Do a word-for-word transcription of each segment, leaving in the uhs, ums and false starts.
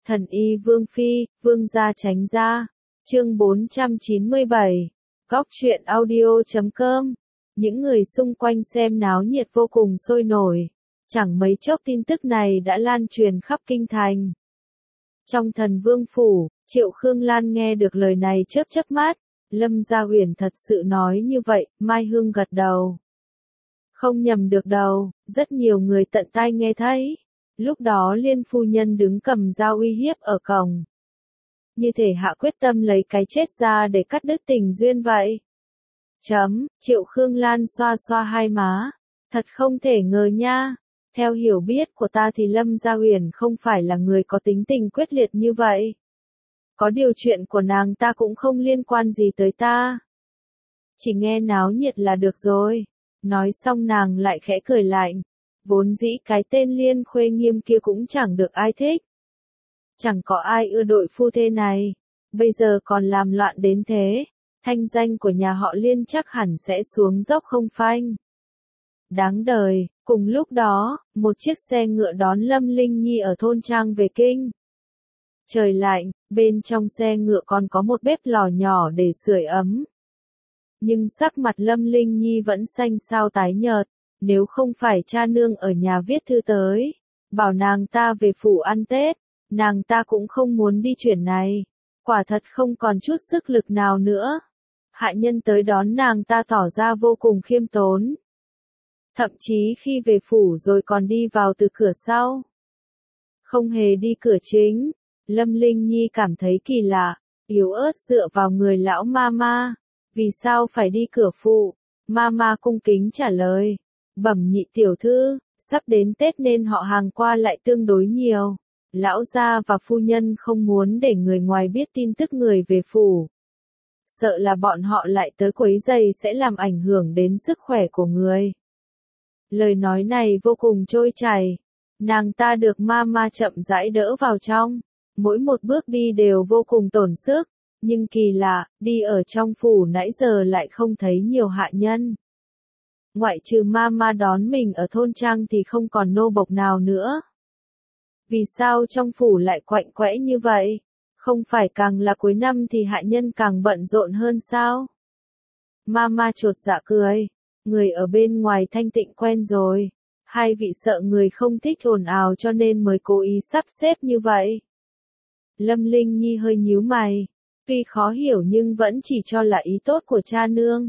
Thần y Vương Phi, Vương gia tránh ra. Chương bốn trăm chín mươi bảy. Góc truyện audio chấm com. Những người xung quanh xem náo nhiệt vô cùng sôi nổi. Chẳng mấy chốc tin tức này đã lan truyền khắp kinh thành. Trong Thần Vương phủ, Triệu Khương Lan nghe được lời này chớp chớp mắt. Lâm Gia Uyển thật sự nói như vậy, Mai Hương gật đầu. Không nhầm được đâu, rất nhiều người tận tai nghe thấy. Lúc đó Liên phu nhân đứng cầm dao uy hiếp ở cổng. Như thể hạ quyết tâm lấy cái chết ra để cắt đứt tình duyên vậy. Chấm, Triệu Khương Lan xoa xoa hai má. Thật không thể ngờ nha. Theo hiểu biết của ta thì Lâm Gia Uyển không phải là người có tính tình quyết liệt như vậy. Có điều chuyện của nàng ta cũng không liên quan gì tới ta. Chỉ nghe náo nhiệt là được rồi. Nói xong nàng lại khẽ cười lạnh. Vốn dĩ cái tên Liên Khuê Nghiêm kia cũng chẳng được ai thích. Chẳng có ai ưa đội phu thê này. Bây giờ còn làm loạn đến thế. Thanh danh của nhà họ Liên chắc hẳn sẽ xuống dốc không phanh. Đáng đời, cùng lúc đó, một chiếc xe ngựa đón Lâm Linh Nhi ở thôn trang về kinh. Trời lạnh, bên trong xe ngựa còn có một bếp lò nhỏ để sưởi ấm. Nhưng sắc mặt Lâm Linh Nhi vẫn xanh xao tái nhợt, nếu không phải cha nương ở nhà viết thư tới, bảo nàng ta về phủ ăn Tết, nàng ta cũng không muốn đi chuyển này, quả thật không còn chút sức lực nào nữa. Hạ nhân tới đón nàng ta tỏ ra vô cùng khiêm tốn. Thậm chí khi về phủ rồi còn đi vào từ cửa sau. Không hề đi cửa chính, Lâm Linh Nhi cảm thấy kỳ lạ, yếu ớt dựa vào người lão mama. Vì sao phải đi cửa phụ? Mama cung kính trả lời. Bẩm nhị tiểu thư, sắp đến Tết nên họ hàng qua lại tương đối nhiều. Lão gia và phu nhân không muốn để người ngoài biết tin tức người về phủ. Sợ là bọn họ lại tới quấy rầy sẽ làm ảnh hưởng đến sức khỏe của người. Lời nói này vô cùng trôi chảy. Nàng ta được mama chậm rãi đỡ vào trong. Mỗi một bước đi đều vô cùng tổn sức. Nhưng kỳ lạ, đi ở trong phủ nãy giờ lại không thấy nhiều hạ nhân. Ngoại trừ mama đón mình ở thôn trang thì không còn nô bộc nào nữa. Vì sao trong phủ lại quạnh quẽ như vậy? Không phải càng là cuối năm thì hạ nhân càng bận rộn hơn sao? Mama chột dạ cười. Người ở bên ngoài thanh tịnh quen rồi. Hai vị sợ người không thích ồn ào cho nên mới cố ý sắp xếp như vậy. Lâm Linh Nhi hơi nhíu mày. Tuy khó hiểu nhưng vẫn chỉ cho là ý tốt của cha nương.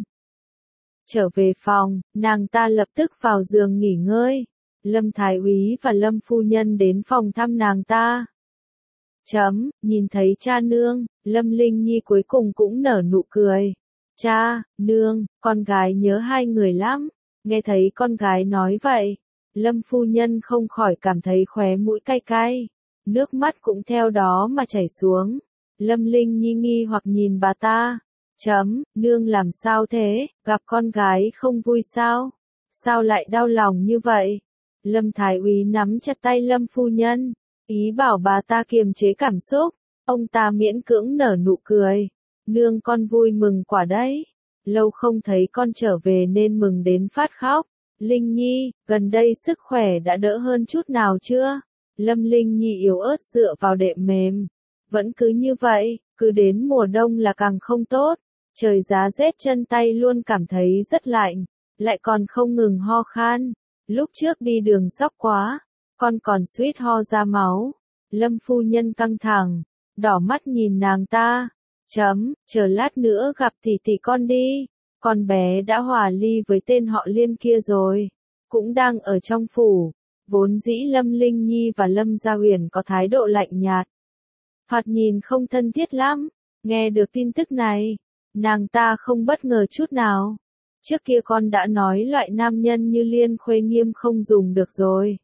Trở về phòng, nàng ta lập tức vào giường nghỉ ngơi. Lâm Thái úy và Lâm phu nhân đến phòng thăm nàng ta. Chấm, nhìn thấy cha nương, Lâm Linh Nhi cuối cùng cũng nở nụ cười. Cha, nương, con gái nhớ hai người lắm. Nghe thấy con gái nói vậy, Lâm phu nhân không khỏi cảm thấy khóe mũi cay cay. Nước mắt cũng theo đó mà chảy xuống. Lâm Linh Nhi nghi hoặc nhìn bà ta. Chấm, nương làm sao thế, gặp con gái không vui sao? Sao lại đau lòng như vậy? Lâm Thái úy nắm chặt tay Lâm phu nhân, ý bảo bà ta kiềm chế cảm xúc. Ông ta miễn cưỡng nở nụ cười. Nương con vui mừng quả đấy. Lâu không thấy con trở về nên mừng đến phát khóc. Linh Nhi, gần đây sức khỏe đã đỡ hơn chút nào chưa? Lâm Linh Nhi yếu ớt dựa vào đệm mềm. Vẫn cứ như vậy, cứ đến mùa đông là càng không tốt. Trời giá rét chân tay luôn cảm thấy rất lạnh, lại còn không ngừng ho khan. Lúc trước đi đường sóc quá, con còn suýt ho ra máu. Lâm phu nhân căng thẳng, đỏ mắt nhìn nàng ta. Chấm, chờ lát nữa gặp tỷ tỷ con đi. Con bé đã hòa ly với tên họ Liên kia rồi, cũng đang ở trong phủ. Vốn dĩ Lâm Linh Nhi và Lâm Gia Uyển có thái độ lạnh nhạt. Thoạt nhìn không thân thiết lắm. Nghe được tin tức này, nàng ta không bất ngờ chút nào. Trước kia con đã nói loại nam nhân như Liên Khuê Nghiêm không dùng được rồi.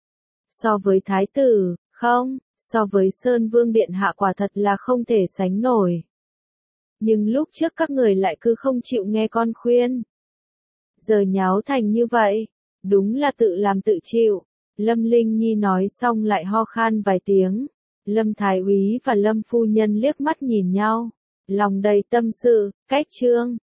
So với thái tử, không, so với Sơn Vương Điện Hạ quả thật là không thể sánh nổi. Nhưng lúc trước các người lại cứ không chịu nghe con khuyên. Giờ nháo thành như vậy, đúng là tự làm tự chịu. Lâm Linh Nhi nói xong lại ho khan vài tiếng. Lâm Thái úy và Lâm phu nhân liếc mắt nhìn nhau, lòng đầy tâm sự. Cách chương